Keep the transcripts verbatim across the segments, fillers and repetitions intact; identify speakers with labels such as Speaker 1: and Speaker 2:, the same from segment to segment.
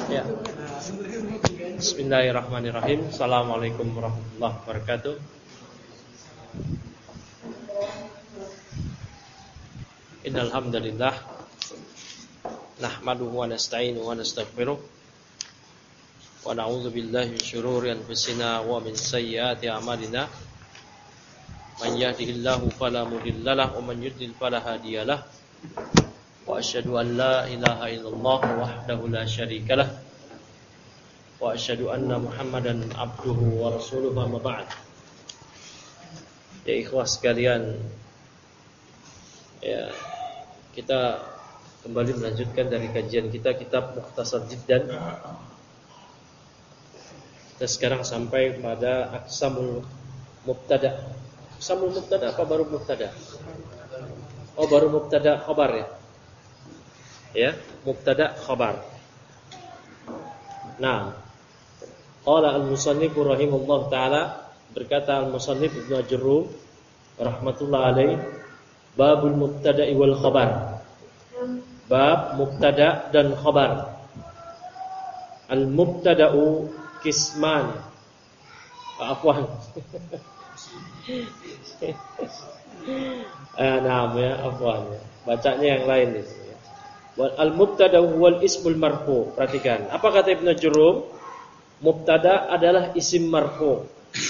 Speaker 1: Ya. Bismillahirrahmanirrahim. Assalamualaikum warahmatullahi wabarakatuh. Innal hamdalillah nahmaduhu wa nasta'inuhu wa nastaghfiruh wa na'udzu billahi min shururi anfusina wa min sayyiati a'malina. Man yahdihillahu fala mudhillalah wa man yudlil fala hadiyalah. Wa asyhadu an la ilaha illallah wahdahu la syarikalah wa asyhadu anna Muhammadan abduhu wa rasuluhu amma ba'd. Ya ikhwah sekalian, ya, kita kembali melanjutkan dari kajian kita kitab Mukhtasar Jiddan. Kita sekarang sampai pada Aqsamul Mubtada. Aqsamul Mubtada apa baru Mubtada? Oh, baru Mubtada khabar ya. Ya, Mubtada khabar. Nah, qala al-musannif rahimahullah taala, berkata al-musannif Ibnu Ajurrum rahmatullah alaih, babul mubtada'i wal khabar. Bab mubtada dan khabar. Al-mubtada'u kisman. Afwan. Ah, nah, ya, afwan. Bacanya yang lain di sini. Wal al-mubtada'u wal ismul marfu. Perhatikan, apa kata Ibnu Ajurrum? Mubtada adalah isim marfu.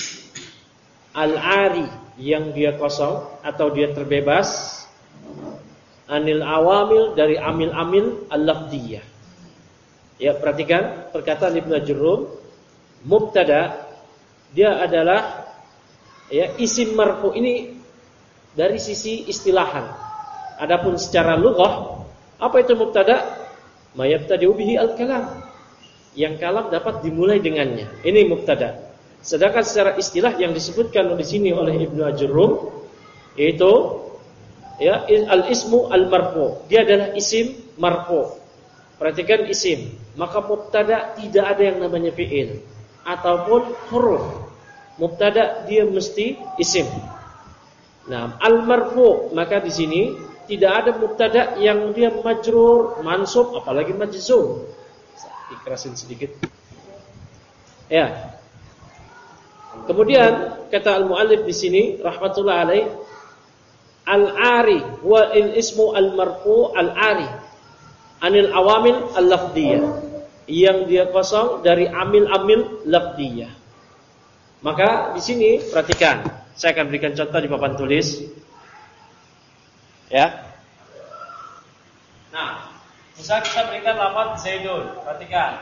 Speaker 1: Al-ari, yang dia kosong atau dia terbebas. Anil awamil, dari amil-amil al-lafdiyah. Ya, perhatikan perkataan Ibnu Ajurrum. Mubtada dia adalah ya isim marfu. Ini dari sisi istilahan. Adapun secara lughah, apa itu mubtada? Ma yabtadi'u bihi al-kalam. Yang kalam dapat dimulai dengannya. Ini mubtada. Sedangkan secara istilah yang disebutkan di sini oleh Ibnu Ajurrum yaitu ya al-ismu al-marfu. Dia adalah isim marfu. Perhatikan isim. Maka mubtada tidak ada yang namanya fi'il ataupun huruf. Mubtada dia mesti isim. Nah, al-marfu, maka di sini tidak ada mubtada yang dia majrur, mansub, apalagi majzum. Dikerasin sedikit. Ya. Kemudian kata al-muallif di sini rahmatullah alaih, al-ari wa al-ismu al-marfu al-ari anil awamil al-lafdiyah, yang dia kosong dari amil-amil lafdiyah. Maka di sini perhatikan, saya akan berikan contoh di papan tulis. Ya. Nah, misal kita berikan lafaz Zaidun, perhatikan.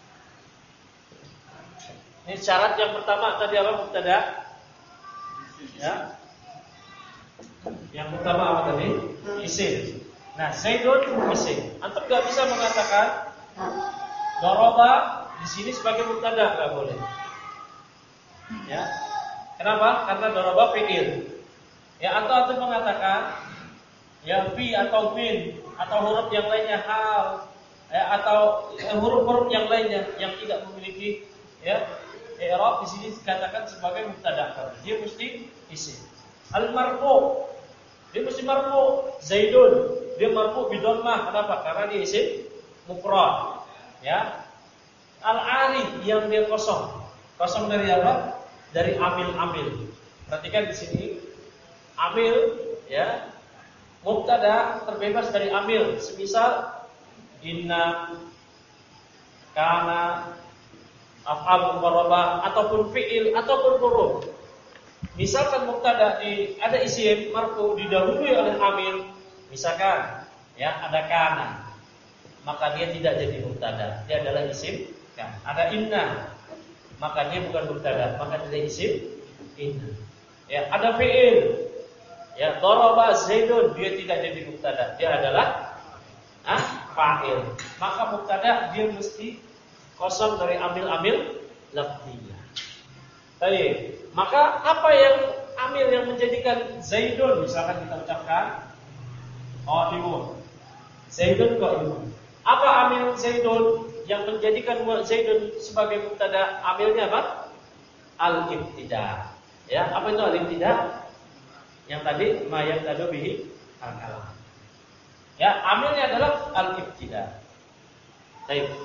Speaker 1: Ini syarat yang pertama tadi apa? Mubtada. Ya. Yang pertama apa tadi? Isim. Nah, Zaidun isim. Antum enggak bisa mengatakan daraba di sini sebagai mubtada, enggak boleh. Ya. Kenapa? Karena daraba fi'il. Ya, atau antum mengatakan ya fi atau min atau huruf yang lainnya hal, ya, atau huruf-huruf yang lainnya yang tidak memiliki ya i'rab, di sini dikatakan sebagai mubtada. Dia mesti isim. Al-marfu, dia mesti marfu. Zaidun, dia marfu bi dhammah. Kenapa? Karena dia isim mufrad. Ya. Al-ari, yang dia kosong. Kosong dari apa? Dari amil-amil. Perhatikan di sini. Amil, ya. Mubtada terbebas dari amil. Semisal inna, kana, af'al muqarrabah, ataupun fi'il, ataupun huruf. Misalkan mubtada di ada isim marfu didahului oleh amil, misalkan ya ada kana, maka dia tidak jadi mubtada, dia adalah isim kan. Ada inna, maka dia bukan mubtada, maka dia isim inna. Ya, ada fi'il, ya daraba Zaidun, dia tidak jadi mubtada, dia adalah ah fa'il. Maka mubtada dia mesti kosong dari amil-amil lafziyah. Baik, maka apa yang amil yang menjadikan Zaidun, misalkan kita ucapkan qaimun. Zaidun qaimun. Apa amil Zaidun yang menjadikan Zaidun sebagai mubtada? Amilnya apa? Al-ibtida. Ya, apa itu al-ibtida? Yang tadi ma yabtadu bihi al-kalam. Ya, amilnya adalah al-ibtida. Baik.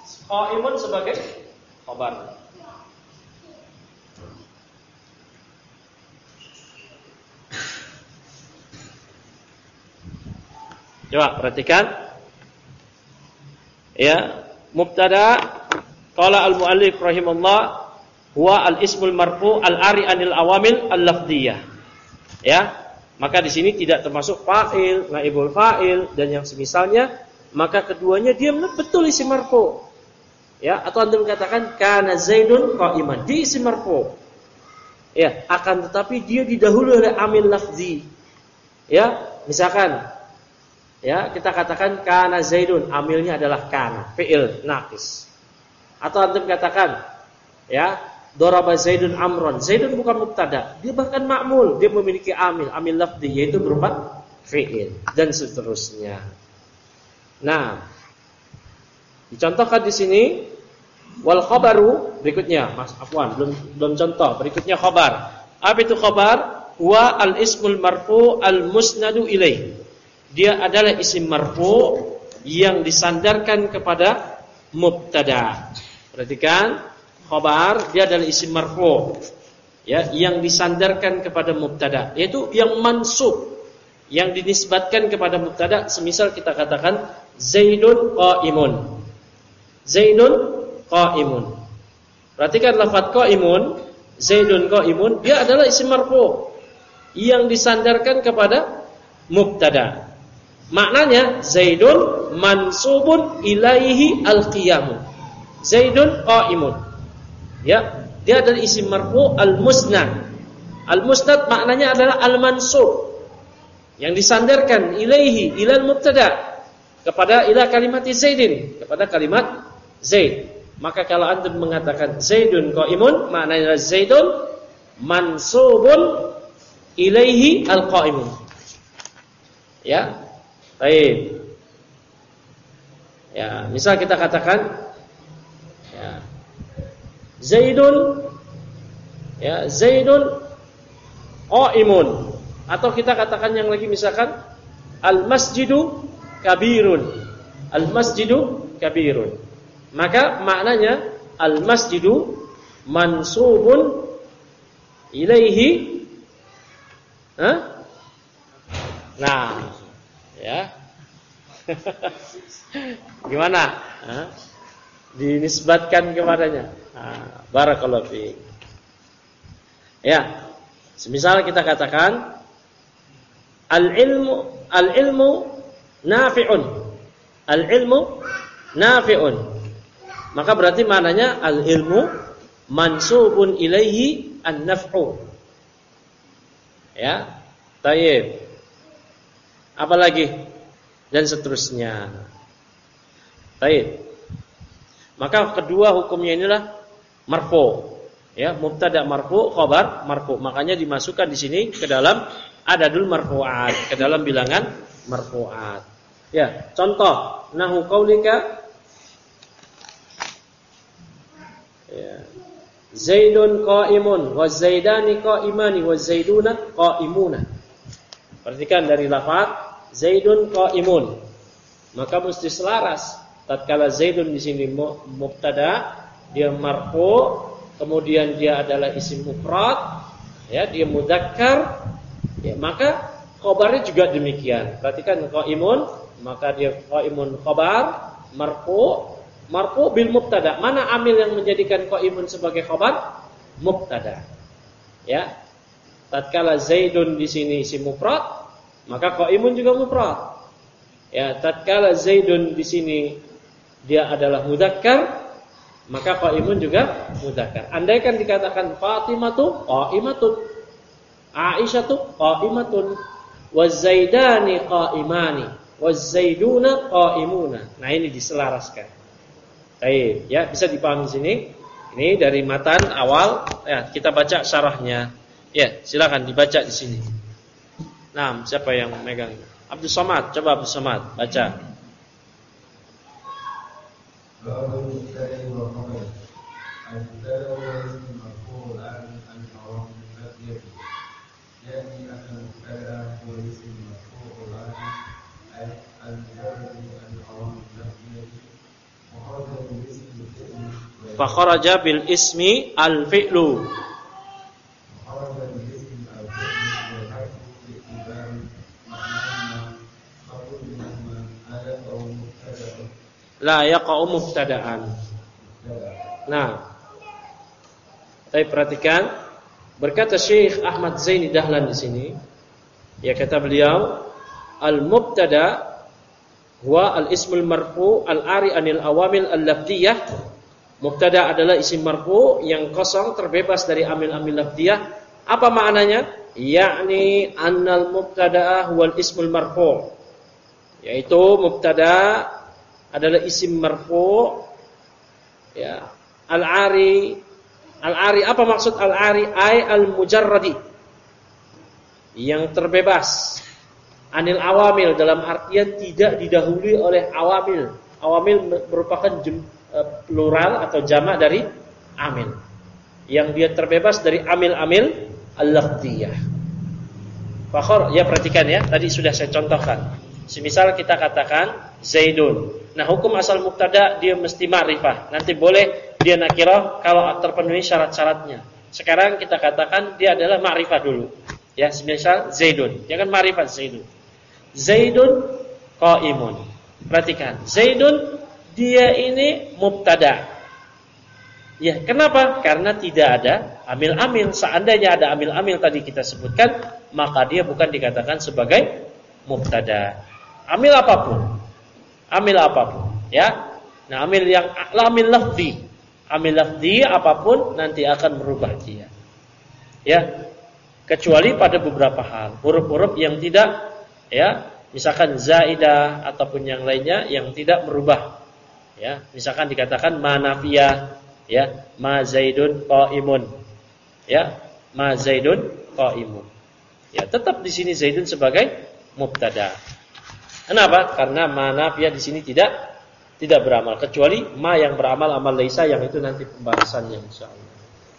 Speaker 1: Qaimun sebagai khabar. Coba perhatikan. Ya, mubtada qala al-muallif rahimahullah huwa al-ismul marfu al-ari anil awamil al-lafdhiyah. Ya, maka di sini tidak termasuk fa'il, naibul fa'il dan yang semisalnya, maka keduanya dia betul isim marfu. Ya, atau antum katakan kana Zaidun qa'iman, di isim marfu. Ya, akan tetapi dia didahului oleh amil lafzi. Ya, misalkan ya, kita katakan kana Zaidun, amilnya adalah kana, fi'il naqis. Atau antum katakan ya, daraba Zaidun amron. Zaidun bukan mubtada, dia bahkan ma'mul, dia memiliki amil, amil lafzi yaitu berupa fi'il dan seterusnya. Nah, dicontohkan di sini wal khabaru berikutnya, Mas afwan, belum belum contoh. Berikutnya khabar. Apa itu khabar? Wa al ismul marfu al musnadu ilaih. Dia adalah isim marfu yang disandarkan kepada mubtada. Perhatikan, khabar dia adalah isim marfu ya, yang disandarkan kepada mubtada, yaitu yang mansub, yang dinisbatkan kepada mubtada. Semisal kita katakan Zaidun qaimun. Zaidun qaimun. Perhatikan lafaz qaimun, Zaidun qaimun, dia adalah isim marfu yang disandarkan kepada mubtada. Maknanya Zaidun mansubun ilaihi al-qiyam. Zaidun qaimun. Ya, dia adalah isim marfu al-musnad. Al-musnad maknanya adalah al-mansub, yang disandarkan ilaihi ilal mubtada, kepada ila kalimat Zaidin, kepada kalimat Zaid. Maka kalau antum mengatakan Zaidun qaimun, maknanya Zaidun mansubun ilaihi al-qaimun. Ya. Baik. Ya, misal kita katakan ya, Zaidun ya, Zaidun qaimun, atau kita katakan yang lagi misalkan al-masjidu kabirun. Al-masjidu kabirun. Maka maknanya al-masjidu mansubun ilaihi. Hah? Nah, ya. Gimana? Hah? Dinisbatkan kepadanya. Nah, barakallahu fiik. Ya. Semisal kita katakan al-ilmu al-ilmu nafi'un. Al-ilmu nafi'un. Maka berarti maknanya al-ilmu mansubun ilaihi an-naf'u. Ya. Tayyib. Apalagi dan seterusnya. Tayyib. Maka kedua hukumnya inilah marfu. Ya, mubtada marfu, khabar marfu. Makanya dimasukkan di sini ke dalam adadul marfu'at, ke dalam bilangan marfu'at. Ya, contoh nahu qaulika ya, Zaidun qaimun wa Zaidani qaimani wa Zaiduna qaimuna. Perhatikan dari lafaz Zaidun qaimun, maka mesti selaras. Tatkala Zaidun di sini mubtada, dia marfu, kemudian dia adalah isim mufrad, ya, dia mudzakkar, ya, maka khabarnya juga demikian. Perhatikan qaimun, maka dia qaimun khabar marfu, marfu bil mubtada. Mana amil yang menjadikan qaimun sebagai khabar? Mubtada. Ya. Tatkala Zaidun di sini isim mufrad, maka qaimun juga mufrad. Ya, tatkala Zaidun di sini dia adalah mudzakkar, maka qaimun juga mudzakkar. Andaikan dikatakan Fatimatu qaimatun, Aisyatu qaimatun, wazaidani qaimani, wazaiduna qaimuna. Nah, ini diselaraskan. Baik, ya, bisa dipahami sini. Ini dari matan awal, ya, kita baca syarahnya. Ya, silakan dibaca di sini. Nah, siapa yang megang? Abdul Somad, coba Abdul Somad baca.
Speaker 2: باب المبتدأ والخبر. المبتدأ هو اسم مرفوع عن عن حرام النفي يعني أن المبتدأ هو اسم مرفوع عن عن المجرد عن حرام النفي وهذا الاسم
Speaker 1: fa kharaja bil ismi al fi'lu. La yaqa'u mubtada'an. Nah, tapi perhatikan berkata Syekh Ahmad Zaini Dahlan di sini, ya kata beliau, al-mubtada huwa al-ismul marfu al-ari anil awamil al-lafdiyah. Mubtada adalah isim marfu yang kosong terbebas dari amil-amil lafdiyah. Apa maknanya? Yakni annal mubtada huwa al-ismul marfu. Yaitu mubtada adalah isim marfu, ya, al-ari. Al-ari, apa maksud al-ari? Ay al-mujarradi, yang terbebas, anil awamil, dalam artian tidak didahului oleh awamil. Awamil merupakan jem, plural atau jamak dari amil, yang dia terbebas dari amil-amil al-lafdiyah. Fakhor, ya perhatikan ya, tadi sudah saya contohkan. Semisal kita katakan Zaidun. Nah, hukum asal mubtada dia mesti ma'rifah. Nanti boleh dia nakirah kalau terpenuhi syarat-syaratnya. Sekarang kita katakan dia adalah ma'rifah dulu. Ya, semisal Zaidun. Jangan ma'rifah Zaidun. Zaidun qaimun. Perhatikan, Zaidun dia ini mubtada. Ya, kenapa? Karena tidak ada amil-amil. Seandainya ada amil-amil tadi kita sebutkan, maka dia bukan dikatakan sebagai mubtada. Amil apapun, amil apapun, ya. Nah, amil yang amil lafzi, amil lafzi apapun nanti akan merubah dia, ya. Kecuali pada beberapa hal, huruf-huruf yang tidak, ya, misalkan zaidah ataupun yang lainnya yang tidak merubah, ya. Misalkan dikatakan manafiyah, ya, ma zaidun qaimun, ya, ma zaidun qaimun, ya. Tetap di sini zaidun sebagai mubtada. Kenapa? Karena manafiyah di sini tidak tidak beramal, kecuali ma yang beramal amal laisa, yang itu nanti pembahasannya insyaallah.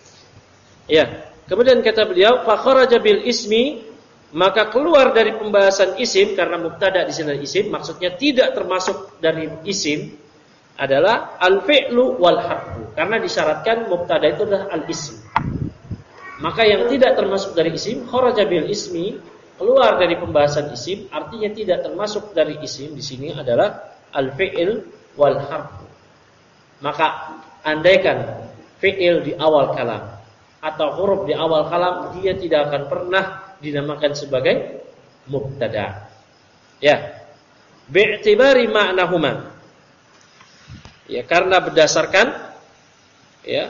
Speaker 1: Ya, kemudian kata beliau fa kharaja bil ismi, maka keluar dari pembahasan isim, karena mubtada di sini isim, maksudnya tidak termasuk dari isim adalah al fi'lu wal harfu, karena disyaratkan mubtada itu adalah al ism. Maka yang tidak termasuk dari isim, kharaja bil ismi, keluar dari pembahasan isim, artinya tidak termasuk dari isim di sini adalah al-fi'il wal harfu. Maka andaikan fi'il di awal kalam atau huruf di awal kalam, dia tidak akan pernah dinamakan sebagai mubtada. Ya. Bi'tibari ma'nahuma. Ya, karena berdasarkan, ya,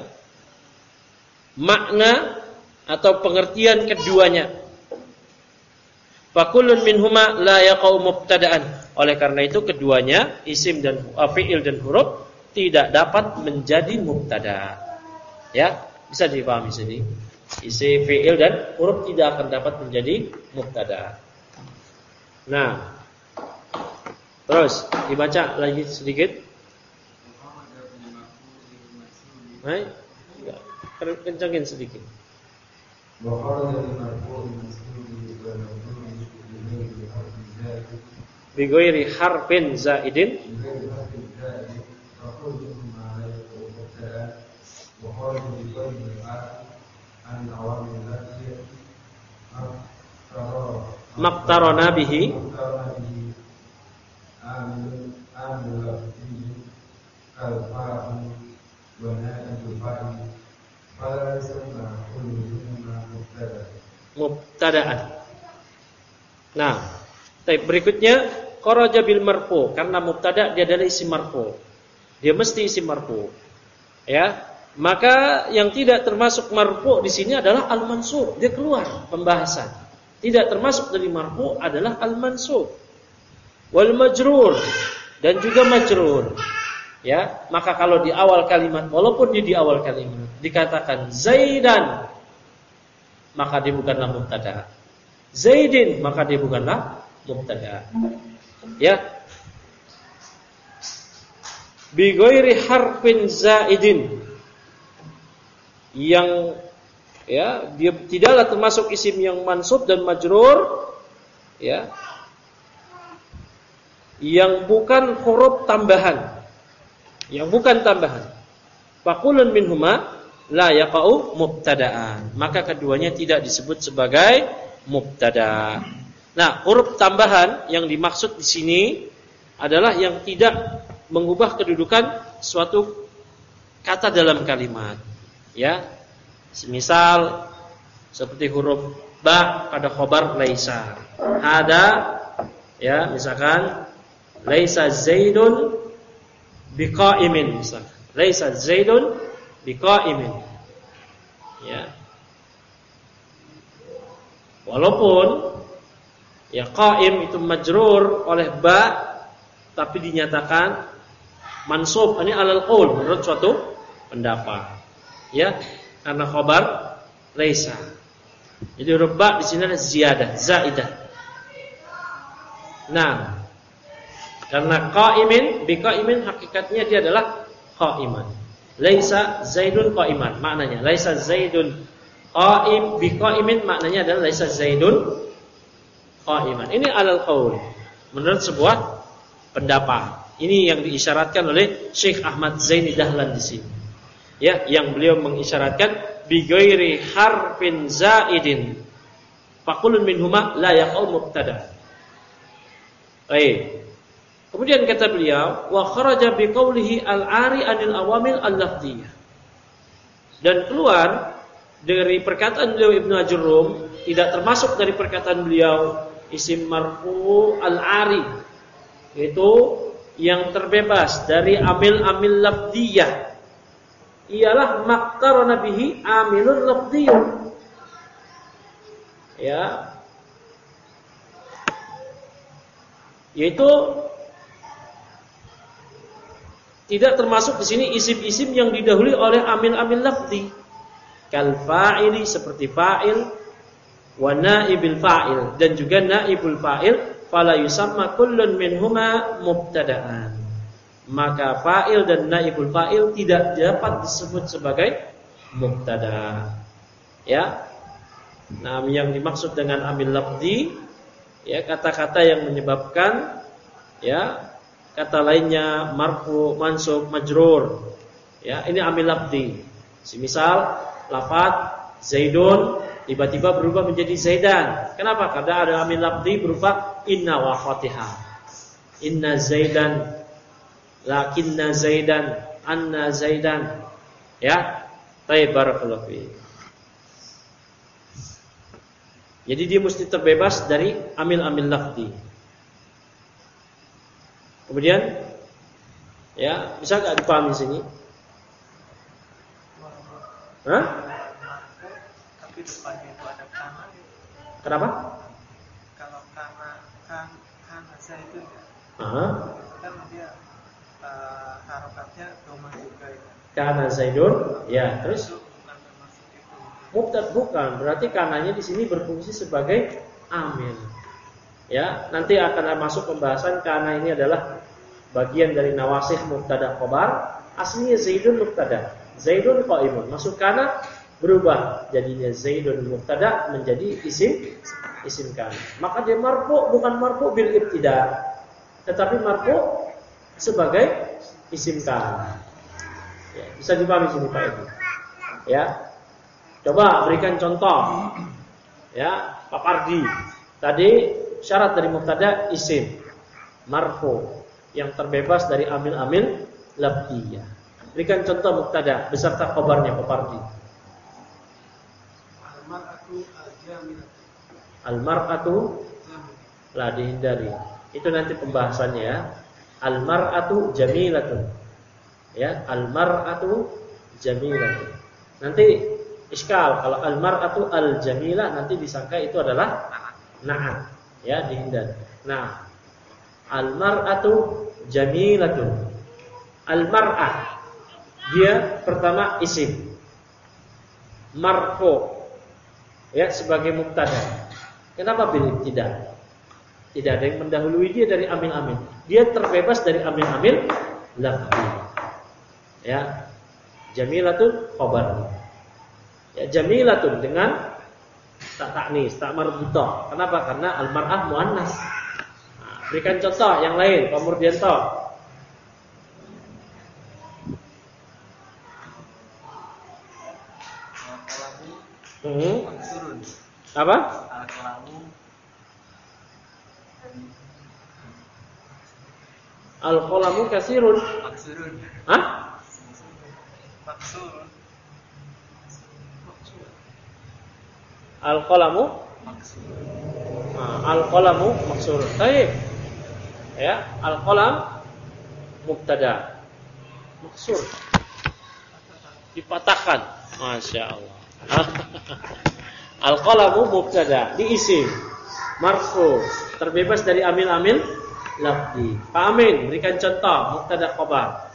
Speaker 1: makna atau pengertian keduanya. Fakullun minhuma la yaqau mubtada'an. Oleh karena itu keduanya, isim dan uh, fi'il dan huruf, tidak dapat menjadi mubtada. Ya, bisa dipahami sini. Isim, fi'il dan huruf tidak akan dapat menjadi mubtada. Nah, terus dibaca lagi sedikit. Hai, kencangin sedikit. Bigoiri harfin zaidin, maktarona bihi, mubtada'an. Nah, berikutnya kharaja bil marfu, karena mubtada dia adalah isim marfu. Dia mesti isim marfu. Ya, maka yang tidak termasuk marfu di sini adalah al-mansub. Dia keluar pembahasan. Tidak termasuk dari marfu adalah al-mansub. Wal majrur, dan juga majrur. Ya, maka kalau di awal kalimat, walaupun dia di awal kalimat dikatakan Zaidan, maka dia bukanlah mubtada. Zaidin, maka dia bukanlah mubtada. Ya. Bi ghairi harfin zaidin, yang, ya, dia tidaklah termasuk isim yang mansub dan majrur, ya, yang bukan huruf tambahan, yang bukan tambahan. Faqulun minhuma la yaqa'u mubtada'an. Maka keduanya tidak disebut sebagai mubtada'. Nah, huruf tambahan yang dimaksud di sini adalah yang tidak mengubah kedudukan suatu kata dalam kalimat. Ya. Semisal seperti huruf ba pada khobar laisa. Ada ya, misalkan laisa zaidun biqa'imin misalkan. Laisa zaidun biqa'imin. Ya. Walaupun ya qa'im itu majrur oleh ba tapi dinyatakan mansub ini alal qaul menurut suatu pendapat. Ya, karena khabar laisa. Jadi huruf ba di sini ada ziyadah, zaidah. Nah, karena qa'imin biqa'imin hakikatnya dia adalah qa'iman. Laisa zaidun qa'iman maknanya. Laisa zaidun qa'im biqa'imin maknanya adalah laisa zaidun qa'iman. Ini alal qaul menurut sebuah pendapat. Ini yang diisyaratkan oleh Syekh Ahmad Zaini Dahlan di sini. Ya, yang beliau mengisyaratkan bi ghairi harfin zaidin. Faqulun minhuma la yaqul mubtada. Baik. Kemudian kata beliau, wa kharaja bi qawlihi al-ari anil awamil al-lafdhiyah. Dan keluar dari perkataan beliau Ibnu Ajurrum, tidak termasuk dari perkataan beliau isim marfu al-ari, yaitu yang terbebas dari amil-amil lafdhiyah, ialah maqtarana bihi amilun lafdhiyyun. Ya. Yaitu tidak termasuk di sini isim-isim yang didahului oleh amil-amil lafzi. Kal fa'ili seperti fa'il, wa naibil fa'il dan juga naibul fa'il, fala yusamma kullun minhuma mubtada'an. Maka fa'il dan naibul fa'il tidak dapat disebut sebagai mubtada. Ya. Nah, yang dimaksud dengan amil lafzi ya kata-kata yang menyebabkan ya kata lainnya marfu, mansub, majrur. Ya, ini amil lafzi. Semisal lafaz Zaidun tiba-tiba berubah menjadi Zaidan. Kenapa? Karena ada amil lafzi berupa inna wa Fatihah. Inna Zaidan, lakinna Zaidan, anna Zaidan. Ya. Baik, barakallahu fiik. Jadi dia mesti terbebas dari amil-amil lafzi. Kemudian ya, bisa enggak dipahami sini? Hah?
Speaker 3: Tapi depannya itu ada kana.
Speaker 1: Kenapa?
Speaker 3: Kalau kana kan kana zaidun ya.
Speaker 1: Aha.
Speaker 3: Kan dia uh, harokatnya doma juga ya.
Speaker 1: Kana zaidun, ya, terus
Speaker 3: Itu bukan termasuk itu.
Speaker 1: mubtada bukan, berarti kananya di sini berfungsi sebagai amil. Ya, nanti akan masuk pembahasan kana ini adalah bagian dari nawasih mubtada khabar. Aslinya Zaidun mubtada, Zaidun qaimun. Masuk kana berubah jadinya Zaidun mubtada menjadi isim isim kana. Maka dia marfu bukan marfu bil ibtida, tetapi marfu sebagai isim kana. Ya, bisa dipahami sini Pak Edi. Ya. Coba berikan contoh. Ya, Pak Pardi. Tadi syarat dari mubtada isim marfu yang terbebas dari amil-amil lafziyah. Berikan contoh mubtada beserta khabarnya Pak Pardi.
Speaker 3: Al-mar'atu al-jamilah.
Speaker 1: Al-mar'atu lah dihindari. Itu nanti pembahasannya ya. Al-mar'atu jamilatun. Ya, al-mar'atu jamilatun. Nanti iskal kalau al-mar'atu al-jamilah nanti disangka itu adalah na'at. Ya, dihindari. Nah, al-mar'atu jamilatun. Al-mar'ah dia pertama isim marfu ya sebagai mubtada. Kenapa bil ibtida? Tidak ada yang mendahului dia dari amil-amil. Dia terbebas dari amil-amil lafzi. Ya. Jamilatun khabar. Ya, jamilatun dengan tak taknis, tak marbutah. Kenapa? Karena al-mar'ah muannas. Nah, berikan contoh yang lain, Pak Murdianto. Hmm.
Speaker 3: Maksurun.
Speaker 1: Apa?
Speaker 3: Al-kalamu
Speaker 1: Al-qalamu kasirun.
Speaker 3: maksurun.
Speaker 1: Hah?
Speaker 3: Maksurun.
Speaker 1: Al-qalamu
Speaker 3: Maksurun.
Speaker 1: Nah, al-qalamu maksurun. Baik. Ya, al-qalam mubtada. Maksur. Dipatahkan. Masya Allah. Al-qalamu mubtada, diisi marfu, terbebas dari amil-amil lafzi. Pak Amin, berikan contoh mubtada khabar.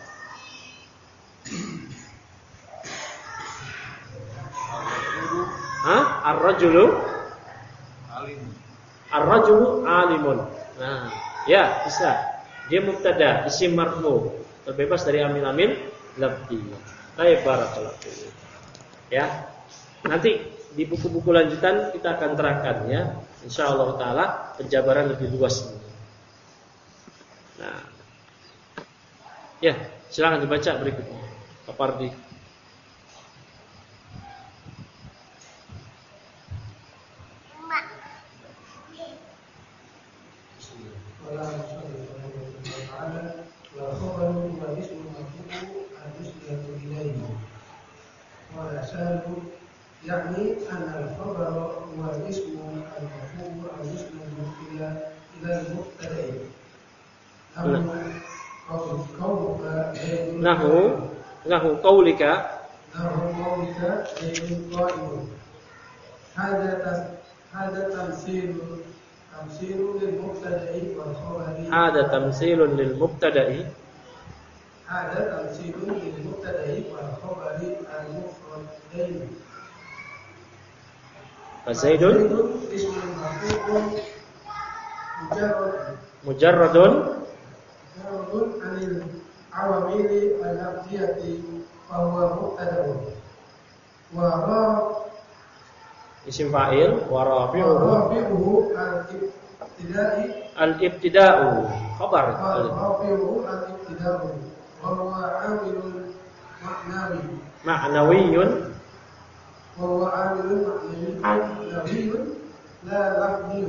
Speaker 1: Hah? Ar-rajulu
Speaker 3: Alim.
Speaker 1: Ar-rajulu alimun. Nah, ya bisa. Dia mubtada, isim marfu, terbebas dari amil-amil lafzi. Baik, barakallahu fiik. Ya. Nanti di buku-buku lanjutan kita akan terangkan ya. Insyaallah taala penjabaran lebih luas. Nah. Ya, silakan dibaca berikutnya. Pak Pardi.
Speaker 4: يعني أن الخبر هو الاسم المرفوع المسند إلى إلى المبتدأ. قولك
Speaker 1: Nahu Nahu qaulika
Speaker 4: نحو قولك زيد قائم. هذا هذا تمثيل تمثيل للمبتدأ والخبر.
Speaker 1: Ada tamsilun lil mubtada'i.
Speaker 4: هذا تمثيل للمبتدأ والخبر المفردين.
Speaker 1: Fazaidun
Speaker 4: اسم مرفوع مجرد
Speaker 1: mujarradun
Speaker 4: مجرد عن العوامل اللفظية فهو مبتدأ. ورا
Speaker 1: isim fa'il wa rafi'uhu
Speaker 4: ورافعه الابتداء
Speaker 1: al-ibtida'u khabar.
Speaker 4: ورافعه الابتداء وهو عامل معنوي
Speaker 1: Ma'nawiyyun
Speaker 4: وهو عامل معنوي لا لفظي.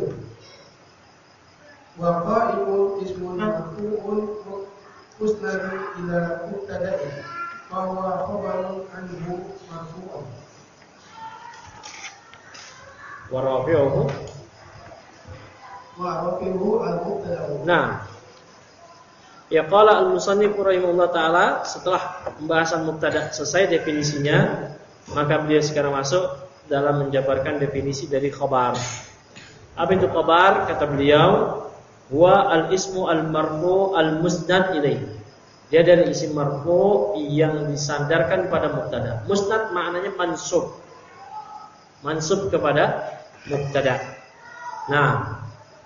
Speaker 4: وقائم اسم مرفوع مسند إلى مبتدأ فهو خبر عنه مرفوع.
Speaker 1: wa rafi'uhu.
Speaker 4: ورافعه المبتدأ.
Speaker 1: Nah, ya qala al-musannif rahimahullah taala setelah pembahasan mubtada selesai definisinya, maka beliau sekarang masuk dalam menjabarkan definisi dari khabar. Apa itu khabar? Kata beliau, huwa al-ismu al-marfu al-musnad ilaih. Dia dari isim marfu yang disandarkan pada mubtada. Musnad maknanya mansub. Mansub kepada mubtada. Nah,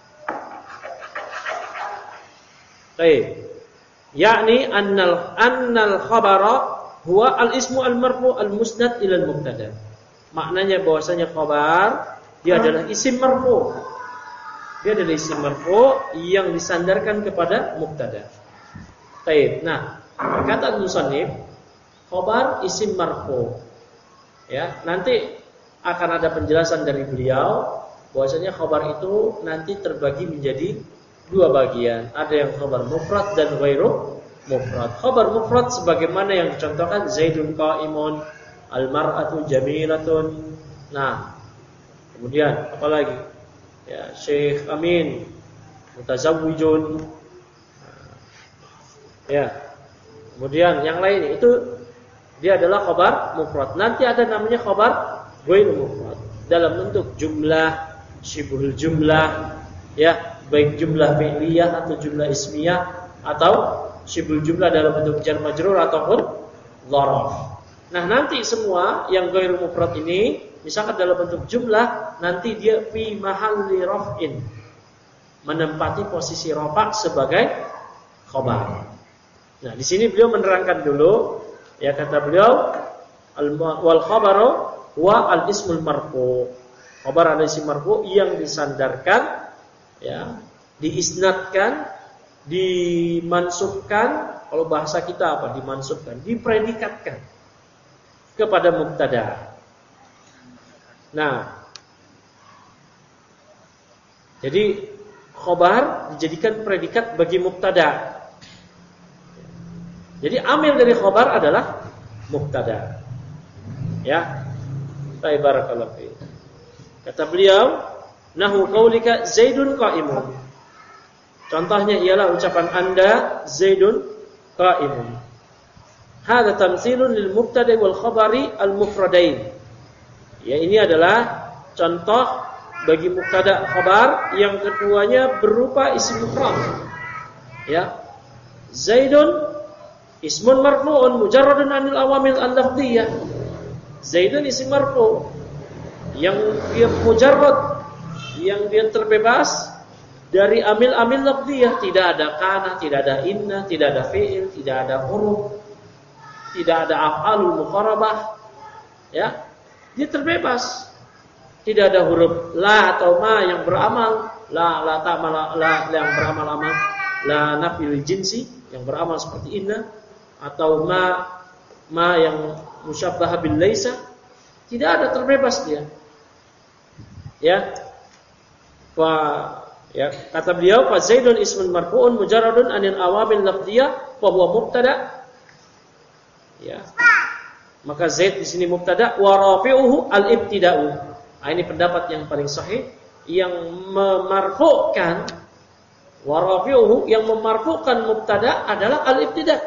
Speaker 1: baik. Yakni annal annal khabara huwa al-ismu al-marfu al-musnad ila al-mubtada. Maknanya bahwasanya khabar dia adalah isim marfu. Dia adalah isim marfu yang disandarkan kepada mubtada. Baik. Nah, kata musannif, khabar isim marfu. Ya, nanti akan ada penjelasan dari beliau bahwasanya khabar itu nanti terbagi menjadi dua bagian. Ada yang khabar mufrad dan ghairu mufrad. Khabar mufrad sebagaimana yang dicontohkan Zaidun qaimun, al-mar'atu jamilatun. Nah, kemudian apa lagi? Ya, Syekh Amin mutazawwijun. Ya. Kemudian yang lain itu dia adalah khabar mufrad. Nanti ada namanya khabar ghairu mufrad dalam bentuk jumlah, syibhul jumlah, ya, baik jumlah fi'liyah atau jumlah ismiyah atau syibhul jumlah dalam bentuk jar majrur ataupun dzaraf. Nah, nanti semua yang ghairu mufrad ini misalkan dalam bentuk jumlah, nanti dia fi mahalli raf'in, menempati posisi rafa' sebagai khabar. Nah, di sini beliau menerangkan dulu, ya, kata beliau wal khabaru wa al ismul marfu. Khabar adalah isim marfu yang disandarkan, ya, diisnadkan, dimansubkan. Kalau bahasa kita apa? Dimansubkan, dipredikatkan kepada mubtada. Nah, jadi khobar dijadikan predikat bagi mubtada. Jadi amil dari khobar adalah mubtada. Ya. Barakallahu fi. Kata beliau, nahu qaulika Zaidun qa'imun. Contohnya ialah ucapan Anda Zaidun qa'imun. Hadza tamtsilun lil mubtada wal khabari al mufradain. Ya, ini adalah contoh bagi mubtada khabar yang keduanya berupa isim mufrad. Ya. Zaidun ismun marfu'un mujarradun anil awamil al-lafdhiyah. Zaidun isim marfu' yang dia mujarrad, yang dia terbebas dari amil-amil lafdhiyah, tidak ada kana, tidak ada inna, tidak ada fi'il, tidak ada huruf, tidak ada af'alul muqarabah. Ya. Dia terbebas. Tidak ada huruf la atau ma yang beramal, la la ta'mal la yang beramal amal, la nafil jinsi yang beramal seperti inna, atau ma ma yang musyabbah bil laisa. Tidak ada, terbebas dia. Ya. Fa ya, kata beliau fa Zaidun ismun marfu'un mujarradun anil awamil lafdhiyah fa huwa mubtada. Ya. Maka Zaid di sini mubtada wa rafi'uhu al-ibtida'u. Nah, ini pendapat yang paling sahih, yang memarfu'kan wa rafi'uhu, yang memarfu'kan mubtada adalah al-ibtida'.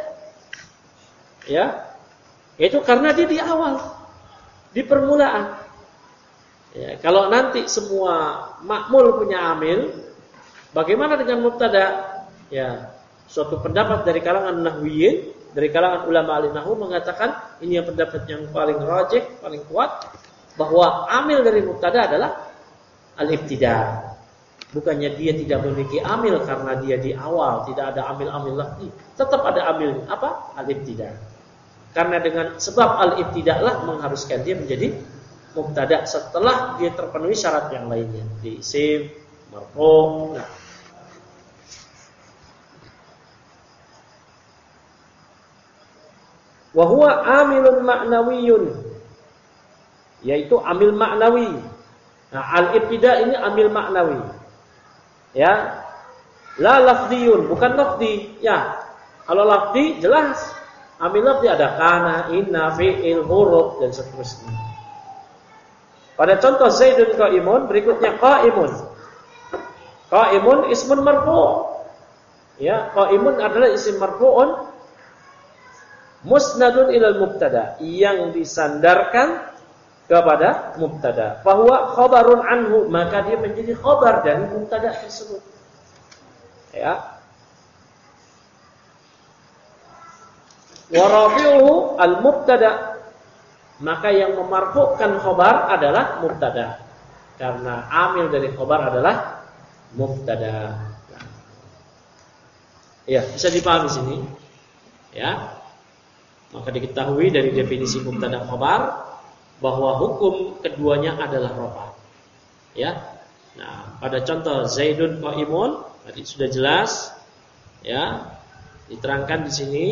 Speaker 1: Ya. Itu karena dia di awal, di permulaan. Ya, kalau nanti semua makmul punya amil, bagaimana dengan mubtada? Ya, suatu pendapat dari kalangan nahwiyin, dari kalangan ulama al-nahwu mengatakan ini yang pendapat yang paling rajih, paling kuat, bahwa amil dari mubtada adalah al-ibtida. Bukannya dia tidak memiliki amil karena dia di awal, tidak ada amil-amil lagi. Tetap ada amil apa? Al-ibtida. Karena dengan sebab al-ibtida lah mengharuskan dia menjadi mubtada setelah dia terpenuhi syarat yang lainnya, di isim, marfu'. Nah. Wa huwa amilun ma'nawiyyun, yaitu amil maknawi. Nah, al-ibtida ini amil maknawi. Ya. La lafdhiyun, bukan lafdhi. Ya. Kalau lafdhi jelas. Amil lafdhi ada kana, inna, fi'il, huruf dan seterusnya. Pada contoh Zaidun qa'imun, berikutnya qa'imun. Qa'imun ismun marfu'. Ya, qa'imun adalah isim marfu'un musnadun ilal mubtada, yang disandarkan kepada mubtada. Fahuwa khabarun anhu, maka dia menjadi khabar dari mubtada tersebut. Ya. Wa rafi'uhu al-mubtada, maka yang memarfu'kan khabar adalah mubtada. Karena amil dari khabar adalah mubtada. Ya, bisa dipahami sini. Ya. Maka diketahui dari definisi mubtada khabar bahwa hukum keduanya adalah rafa. Ya. Nah, pada contoh Zaidun qa'imun tadi sudah jelas, ya, diterangkan di sini.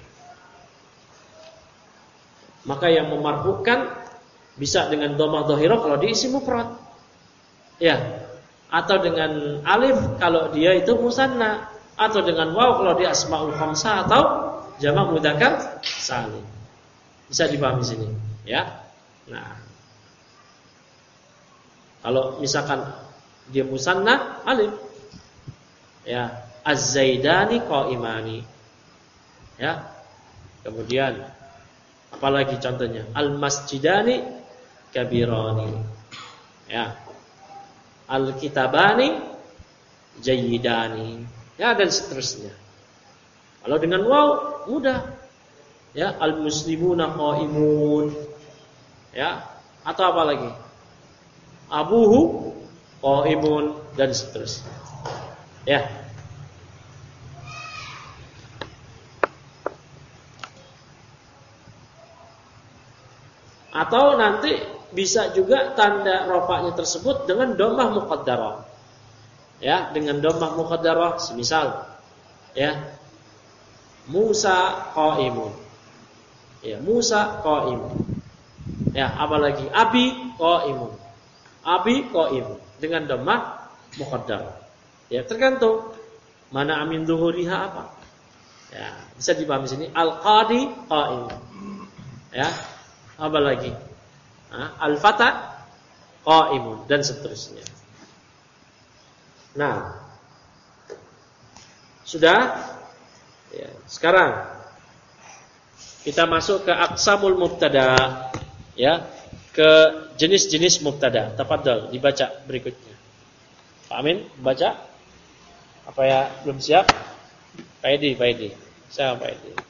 Speaker 1: Maka yang memarfu'kan bisa dengan dhammah dhahirah kalau dia isim mufrad. Ya. Atau dengan alif kalau dia itu musanna, atau dengan waw kalau dia asmaul khamsah atau jamak mudzakkar salim. Bisa dipahami sini, ya. Nah, kalau misalkan dia musanna alif, ya, az-zaidani qa'imani. Ya. Kemudian apalagi contohnya? Al-masjidani kabirani. Ya. Al-kitabani jayyidani. Ya, dan seterusnya. Kalau dengan waw mudah. Ya, al-muslimuna qaimun. Ya, atau apa lagi? Abuhu qaimun dan seterusnya. Ya. Atau nanti bisa juga tanda rafa'nya tersebut dengan dhammah muqaddarah. Ya, dengan dhammah muqaddarah, semisal ya, Musa qaimun. Ya, Musa qaimun. Ya, apalagi abi qaimun. Abi qaimun dengan dhammah muqaddar. Ya, tergantung mana amin zuhuriha apa. Ya, bisa dipahami sini al-qadi qaim. Ya, apa lagi? Nah, al-fata qaimun dan seterusnya. Nah, sudah. Ya, sekarang kita masuk ke aqsamul mubtada. Ya, ke jenis-jenis mubtada. Tafadhal dibaca berikutnya. Pak Amin, baca. Apa ya, belum siap? Pak Edi, Pak Edi. Siapa Pak Edi?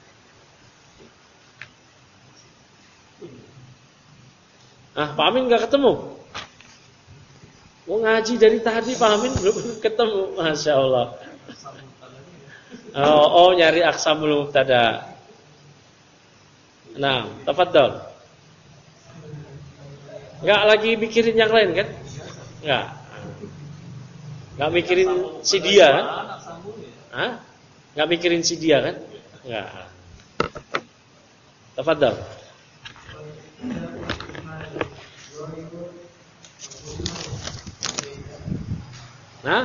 Speaker 1: Ah, Pak Amin enggak ketemu. Mau ngaji dari tadi Pak Amin belum ketemu. Masya Allah. Oh, oh nyari aqsamul mubtada. Nah, tafadhal. Enggak lagi mikirin yang lain kan? Enggak. Enggak mikirin si dia kan? Hah? Enggak mikirin si dia kan? Enggak. Tafadhal. Nah?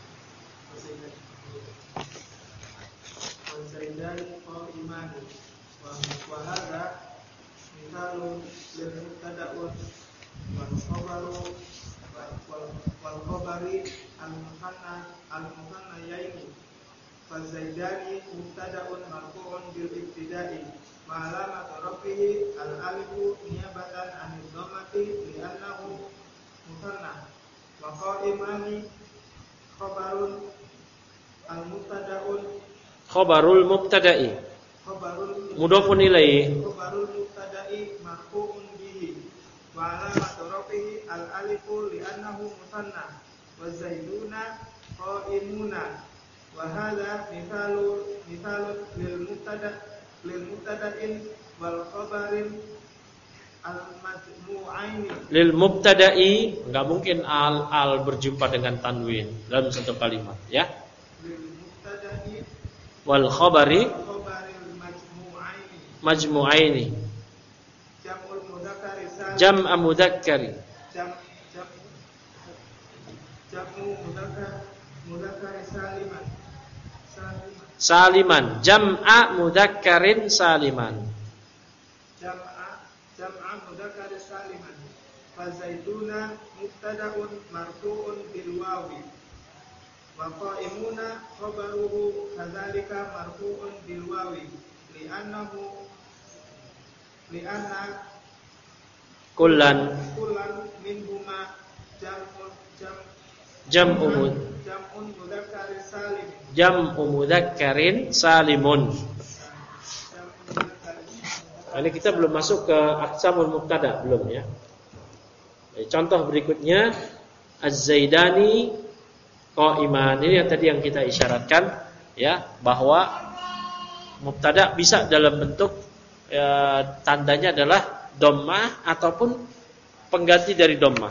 Speaker 3: Wal-khabari al-muhanna al-muhanna yaini fazaidani mubtada'un marfu'un bil ibtida'i wa alamat rafihi al-alifu niyabatan 'anil dhammati li'annahu muhanna wa qa'imani khabarun al-mubtada'un
Speaker 1: khabarul mubtada'i
Speaker 3: khabarul
Speaker 1: mudhafun ilaihi
Speaker 3: khabarul mubtada'i marfu'un bihi wa alamat rafihi al-alifu li'annahu musanna wa zaiduna qa'imuna wa hadha mithalu mithalun lil mubtada lil mubtada'in wal khabarin al-majmu'aini
Speaker 1: lil mubtada'i enggak mungkin al al berjumpa dengan tanwin dalam satu kalimat ya
Speaker 3: lil mubtada'i
Speaker 1: wal khabari
Speaker 3: khabaril majmu'aini
Speaker 1: majmu'aini
Speaker 3: jam'ul mudzakkari salim
Speaker 1: jam'a mudzakkari
Speaker 3: jam jam jam'u mudzakkar mudzakkari saliman saliman
Speaker 1: saliman jam'a mudzakkarin saliman
Speaker 3: jam'a jam'a mudzakkari saliman fa zaiduna mubtada'un marfu'un bil wawi wa qa'imuna khabaruhu kadzalika marfu'un bil wawi li'annahu li'anna
Speaker 1: kullan
Speaker 3: kullan minhuma jam'un jam
Speaker 1: jam'u
Speaker 3: jam'un mudzakkari salim
Speaker 1: jam'u mudzakkarin salimun. Nah, ini kita belum masuk ke aqsamul mubtada belum ya. Contoh berikutnya az-zaidani qa'iman. Ini yang tadi yang kita isyaratkan ya, bahwa mubtada bisa dalam bentuk ya, tandanya adalah dhammah ataupun pengganti dari dhammah.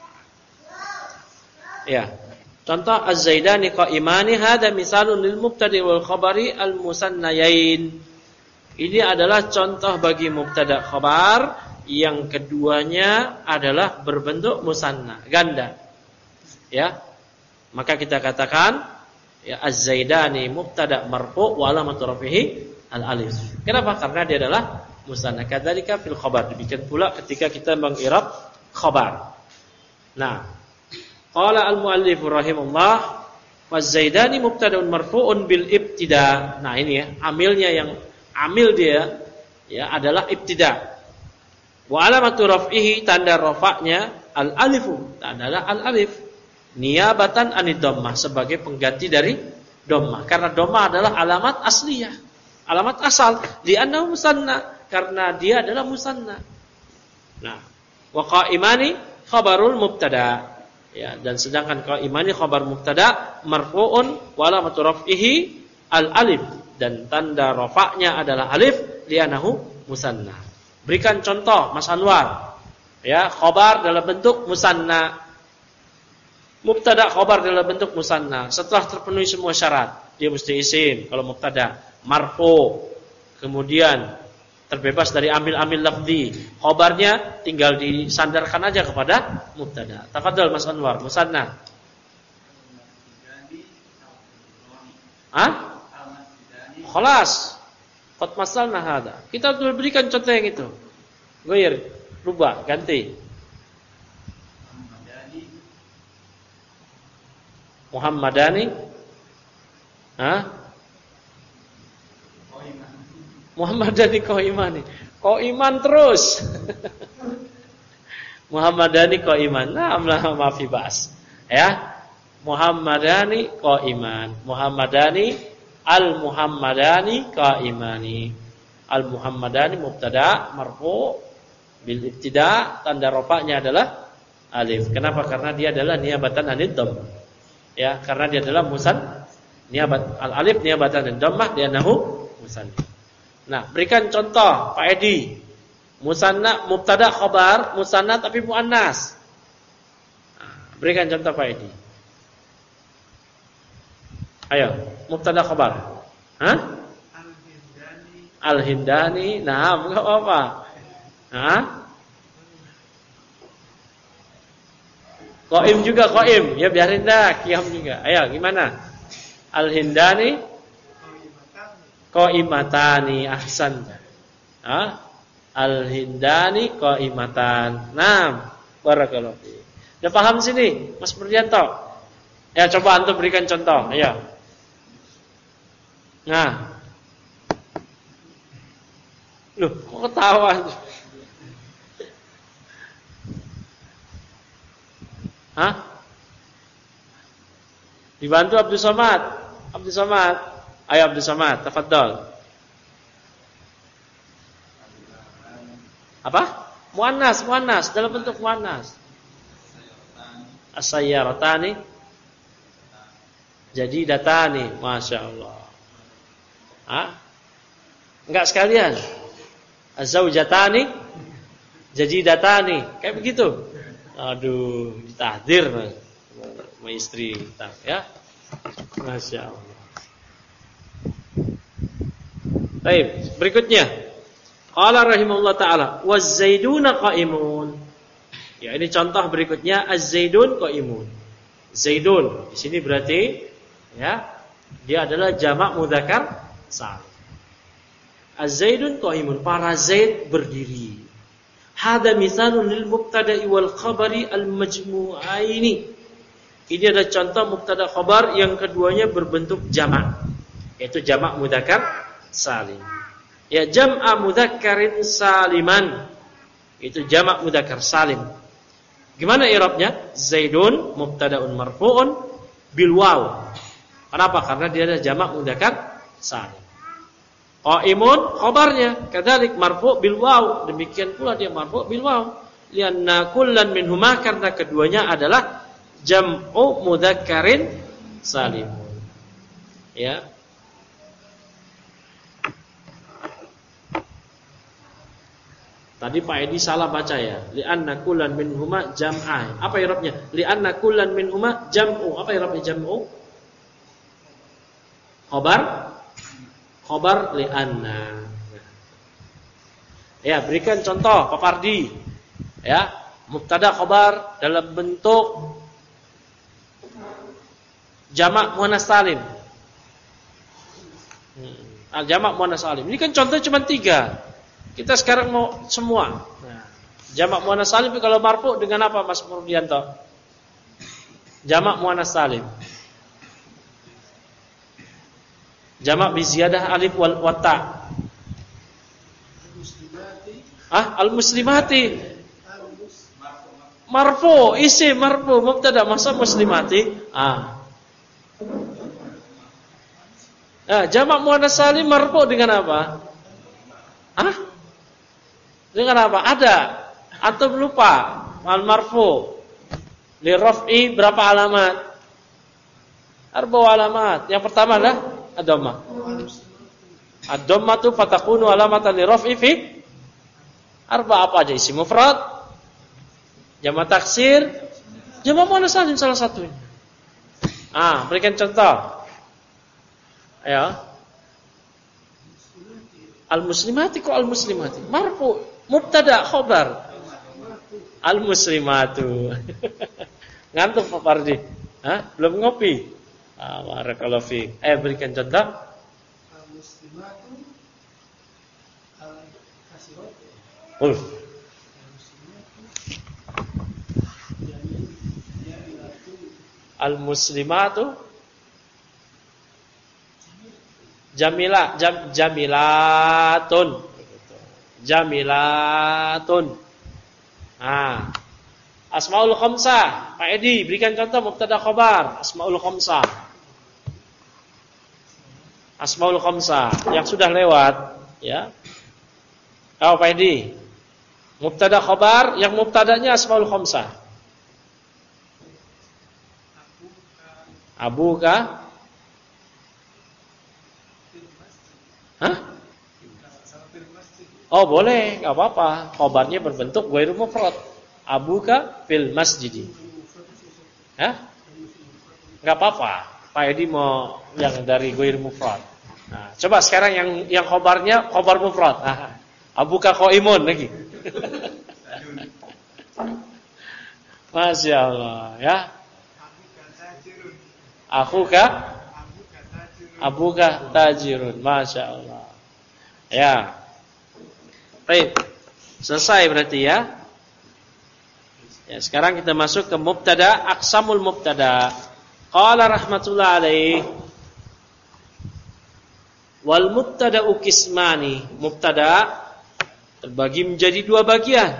Speaker 1: Ya. Contoh az-zaidani qa'imani hadza misalun lil mubtadi wal khabari al musannayain. Ini adalah contoh bagi mubtada khabar yang keduanya adalah berbentuk musanna, ganda. Ya. Maka kita katakan ya az-zaidani mubtada marfu' wa alamatu rafihi al-alif. Kenapa? Karena dia adalah musanna. Kadzalika fil khabar. Demikian pula ketika kita mengirab khabar. Nah, qala al-muallif rahimahullah waz-zaidani mubtada'un marfu'un bil ibtida. Nah, ini ya, amilnya yang amil dia ya adalah ibtida. Wa alamatu raf'ihi tanda rafa'nya al-alifu, adalah al-alif. Niyabatan anid dhammah sebagai pengganti dari dhammah. Karena dhammah adalah alamat asliyah, alamat asal. Li'annahu musanna, karena dia adalah musanna. Nah, wa qa'imani khabarul mubtada. Ya, dan sedangkan qa'imani khabar mubtada marfu'un wa alamatu raf'ihi al-alif, dan tanda rafa'nya adalah alif li'annahu musanna. Berikan contoh Mas Anwar. Ya, khabar dalam bentuk musanna. Mubtada khabar dalam bentuk musanna. Setelah terpenuhi semua syarat, dia mesti isim kalau mubtada, marfu. Kemudian terbebas dari amil-amil lafzi. Khobarnya tinggal disandarkan aja kepada mubtada. Tafadhal Mas Anwar, musanna. Ah? Khalas. Qad masalna hada. Kita sudah berikan contoh yang itu. Goyer, rubah, ganti. Muhammadani. Hah? Muhammadani qaimani. Qaiman terus. Muhammadani qaiman. Nah, ma fi bas. Ya. Muhammadani qaiman. Muhammadani al-Muhammadani qaimani. Al-Muhammadani mubtada marfu bil ibtida, tanda rafa'nya adalah alif. Kenapa? Karena dia adalah niabatan anid dhamm. Ya, karena dia adalah musan niabat al-alif niabatan anid dhammah dia nahu musan. Nah, berikan contoh Pak Edi. Musanna mubtada khabar, musanna tapi muannas. Nah, berikan contoh Pak Edi. Ayo, mubtada khabar. Hah?
Speaker 3: Al-Hindani.
Speaker 1: Al-Hindani. Nah, enggak apa-apa. Hah? Qaim juga qaim. Ya biarin dah, qiyam juga. Ayo, gimana? Al-Hindani qaimatani, ahsan. Ah, al-Hindani qaimatan. Naam, barakallahu fi. Udah paham sini, Mas Purdianto? Ya, coba antum berikan contoh. Ayo. Nah. Loh, kok ketawa? Hah? Dibantu Abdul Somad. Abdul Somad. Ayo Abdul Somad, tafadhol. Apa? Muannas, muannas dalam bentuk muannas. As-sayyaratani. Jadi datani, Masya Allah. Hah? Enggak sekalian. Az-zawjatani. Jadi datani, kayak begitu. Aduh, ditahdir sama istri kita, ya. Masya Allah. Baik, berikutnya. Qala rahimahullah ta'ala, waz-zaiduna qa'imun. Ya, ini contoh berikutnya, az-zaidun qa'imun. Zaidun, di sini berarti ya, dia adalah jamak mudzakkar salim. Az-zaidun qa'imun, para zaid berdiri. Hada mithalun lil mubtada'i wal khabari al majmu'aini. Ini adalah contoh mubtada khabar yang keduanya berbentuk jamak, yaitu jamak mudzakkar salim. Ya, jam'a mudzakkarin saliman. Itu jamak mudzakkar salim. Gimana i'rabnya? Zaidun mubtada'un marfu'un bil waw. Kenapa? Karena dia adalah jamak mudzakkar salim. Qaimun khabarnya kadzalik marfu' bil waw. Demikian pula dia marfu' bil waw. Lianna kullan minhuma, karena keduanya adalah jam'u mudzakkarin salim. Ya. Tadi Pak Edi salah baca ya. Li'anna kullan minhuma jam'ah. Apa i'rabnya? Li'anna kullan minhuma jam'u. Apa i'rabnya jam'u? Khabar? Khabar li'anna. Ya, berikan contoh Pak Fardi. Ya, mubtada khabar dalam bentuk jamak muannas salim. Hmm. Jamak muannas salim. Ini kan contoh cuma tiga. Kita sekarang mau semua. Nah, jamak muannas salim kalau marfu dengan apa Mas Purdianto? Jamak muannas salim. Jamak bi ziyadah alif wal wata. Ah, al-muslimati. Marfu, isim marfu, mubtada, masa muslimati? Ah. Nah, jamak muannas salim marfu dengan apa? Ah? Dengan apa? Ada. Antum lupa. Al marfu li raf'i berapa alamat? Arba alamat. Yang pertama adalah ad-dhammah. Ad-dhammah tu fatakunu alamatan li raf'i fi arba apa aja? Isim mufrad, jamak taksir, jamak muannas salim salah satunya. Ah, berikan contoh. Ayo. Al-muslimati kok al-muslimati? Marfu, mubtada, khobar. Al-muslimatu. Ngantuk Pak Fardi? Hah? Belum ngopi? Ah, barakallahu fiik. Eh, berikan contoh.
Speaker 4: Al-muslimatu al-kasiratu.
Speaker 1: Oh. Al-muslimatu jamila jam, jamilatun. Jamilatun. Ah. Asmaul khamsah. Pak Edi, berikan contoh mubtada khabar. Asmaul khamsah. Asmaul khamsah yang sudah lewat, ya. Oh, Pak Edi. Mubtada khabar yang mubtadanya asmaul khamsah. Abuka. Hah? Oh, boleh, enggak apa-apa. Khabarnya berbentuk ghairu mufrad. Abuka fil masjid. Hah? Enggak apa-apa. Pak Edi mau yang dari ghairu mufrad. Nah, coba sekarang yang yang khabarnya khabar mufrad. Nah, abuka qaimun lagi. Masya Allah, ya. Akhuka Abuka tajirun. Masya Allah. Ya. Baik. Selesai berarti ya. Ya, sekarang kita masuk ke mubtada, aqsamul mubtada. Qala rahmatullah alaih. Wal mubtada'u qismani. Mubtada terbagi menjadi dua bagian.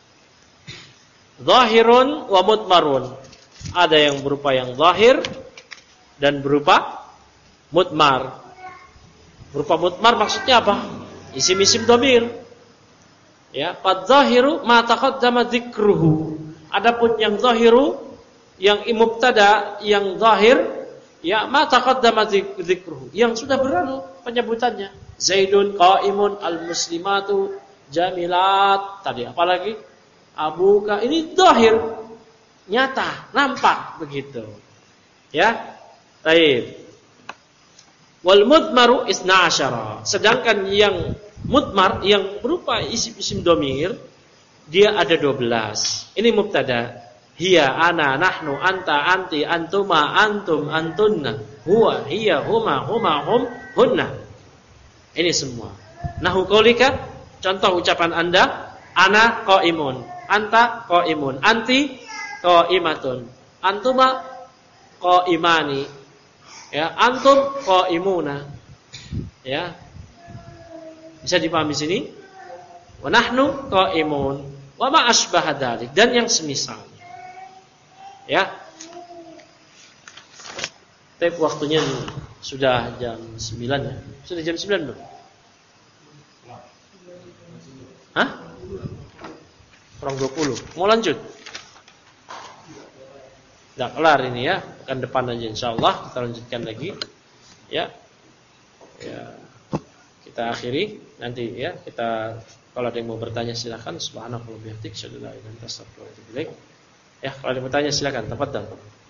Speaker 1: Zahirun wa mudmarun. Ada yang berupa yang zahir dan berupa mudmar. Berupa mudmar maksudnya apa? Isim-isim dhamir. Ya, fadzahiru ma taqaddama dzikruhu. Adapun yang zahiru, yang mubtada, yang zahir, ya ma taqaddama dzikruhu, yang sudah berlalu penyebutannya. Zaidun qaimun, al-muslimatu jamilat. Tadi apa lagi? Abuka. Ini zahir, nyata, nampak begitu. Ya. Baik. Wal mudmaru isna asyara. Sedangkan yang mudmar yang berupa isim-isim dhamir dia ada dua belas. Ini mubtada. Hiya, ana, nahnu, anta, anti, antuma, antum, antunna, huwa, hiya, huma, huma, hum, hunna. Ini semua. Nahu qaulika, contoh ucapan Anda, ana qaimun, anta qaimun, anti qaimatun, antuma qaimani. Ya, antum qaimuna. Ya. Bisa dipahami sini? Wa nahnu qaimun wa ma asbaha dzalik, dan yang semisalnya. Ya. Tapi waktunya sudah jam sembilan ya. Sudah jam sembilan belum? Hah? Kurang dua puluh. Mau lanjut? Nah, kelar ini ya, pekan depan aja insyaallah kita lanjutkan lagi. Ya. Ya. Kita akhiri nanti ya, kita kalau ada yang mau bertanya silakan. Subhanallah wa bihamdihi, asyhadu an la ilaha illa anta, astaghfiruka wa atubu ilaik. Ya, kalau ada yang bertanya silakan, tafadhal.